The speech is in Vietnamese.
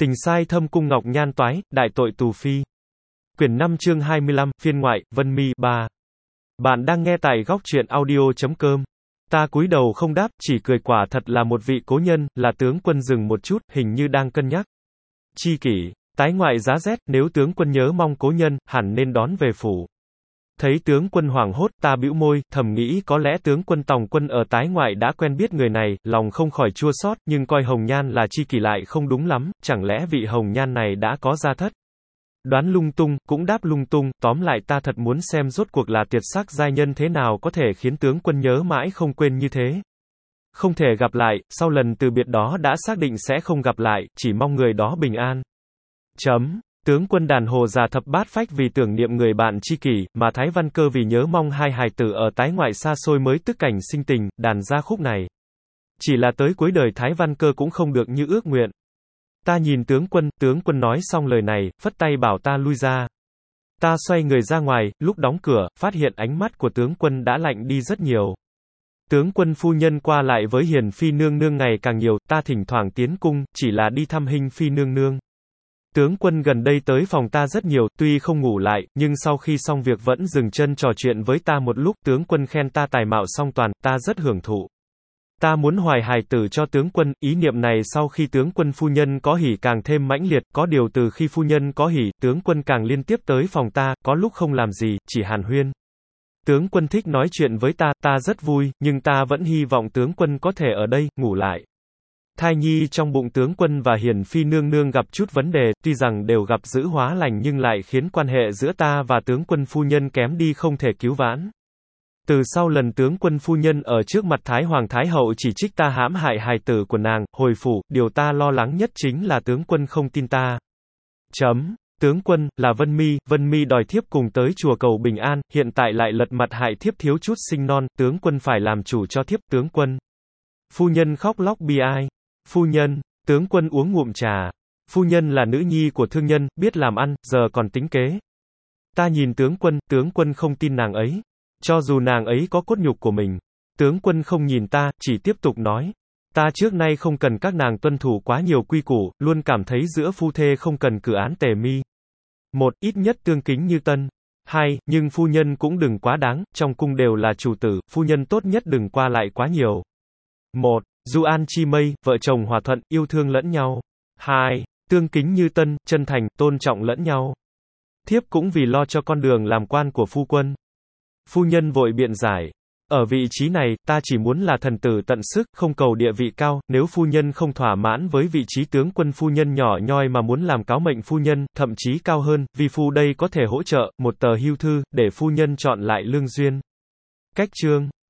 Tình sai thâm cung ngọc nhan toái, đại tội tù phi. Quyển 5 chương 25, phiên ngoại, Vân Mi 3. Bạn đang nghe tại góc truyện audio.com. Ta cúi đầu không đáp, chỉ cười quả thật là một vị cố nhân, là tướng quân dừng một chút, hình như đang cân nhắc. Chi kỷ, tái ngoại giá rét, nếu tướng quân nhớ mong cố nhân, hẳn nên đón về phủ. Thấy tướng quân hoảng hốt, ta bĩu môi, thầm nghĩ có lẽ tướng quân Tòng Quân ở tái ngoại đã quen biết người này, lòng không khỏi chua xót, nhưng coi Hồng Nhan là chi kỷ lại không đúng lắm, chẳng lẽ vị Hồng Nhan này đã có gia thất? Đoán lung tung, cũng đáp lung tung, tóm lại ta thật muốn xem rốt cuộc là tuyệt sắc giai nhân thế nào có thể khiến tướng quân nhớ mãi không quên như thế. Không thể gặp lại, sau lần từ biệt đó đã xác định sẽ không gặp lại, chỉ mong người đó bình an. Tướng quân đàn hồ già thập bát phách vì tưởng niệm người bạn tri kỷ, mà Thái Văn Cơ vì nhớ mong hai hài tử ở tái ngoại xa xôi mới tức cảnh sinh tình, đàn ra khúc này. Chỉ là tới cuối đời Thái Văn Cơ cũng không được như ước nguyện. Ta nhìn tướng quân nói xong lời này, phất tay bảo ta lui ra. Ta xoay người ra ngoài, lúc đóng cửa, phát hiện ánh mắt của tướng quân đã lạnh đi rất nhiều. Tướng quân phu nhân qua lại với Hiền Phi nương nương ngày càng nhiều, ta thỉnh thoảng tiến cung, chỉ là đi thăm Hinh Phi nương nương. Tướng quân gần đây tới phòng ta rất nhiều, tuy không ngủ lại, nhưng sau khi xong việc vẫn dừng chân trò chuyện với ta một lúc, tướng quân khen ta tài mạo song toàn, ta rất hưởng thụ. Ta muốn hoài hài tử cho tướng quân, ý niệm này sau khi tướng quân phu nhân có hỉ càng thêm mãnh liệt, có điều từ khi phu nhân có hỉ, tướng quân càng liên tiếp tới phòng ta, có lúc không làm gì, chỉ hàn huyên. Tướng quân thích nói chuyện với ta, ta rất vui, nhưng ta vẫn hy vọng tướng quân có thể ở đây, ngủ lại. Thai nhi trong bụng tướng quân và Hiền Phi nương nương gặp chút vấn đề, tuy rằng đều gặp dữ hóa lành nhưng lại khiến quan hệ giữa ta và tướng quân phu nhân kém đi không thể cứu vãn. Từ sau lần tướng quân phu nhân ở trước mặt Thái Hoàng Thái Hậu chỉ trích ta hãm hại hài tử của nàng, hồi phủ, điều ta lo lắng nhất chính là tướng quân không tin ta. Tướng quân, là Vân Mi đòi thiếp cùng tới chùa cầu bình an, hiện tại lại lật mặt hại thiếp thiếu chút sinh non, tướng quân phải làm chủ cho thiếp, tướng quân. Phu nhân khóc lóc bi ai. Phu nhân, tướng quân uống ngụm trà. Phu nhân là nữ nhi của thương nhân, biết làm ăn, giờ còn tính kế. Ta nhìn tướng quân không tin nàng ấy. Cho dù nàng ấy có cốt nhục của mình. Tướng quân không nhìn ta, chỉ tiếp tục nói. Ta trước nay không cần các nàng tuân thủ quá nhiều quy củ, luôn cảm thấy giữa phu thê không cần cử án tề mi. 1. Ít nhất tương kính như tân. 2. Nhưng phu nhân cũng đừng quá đáng, trong cung đều là chủ tử, phu nhân tốt nhất đừng qua lại quá nhiều. 1. Du an chi mây, vợ chồng hòa thuận, yêu thương lẫn nhau. 2. Tương kính như tân, chân thành, tôn trọng lẫn nhau. Thiếp cũng vì lo cho con đường làm quan của phu quân. Phu nhân vội biện giải. Ở vị trí này, ta chỉ muốn là thần tử tận sức, không cầu địa vị cao, nếu phu nhân không thỏa mãn với vị trí tướng quân phu nhân nhỏ nhoi mà muốn làm cáo mệnh phu nhân, thậm chí cao hơn, vi phu đây có thể hỗ trợ, một tờ hưu thư, để phu nhân chọn lại lương duyên. Cách chương.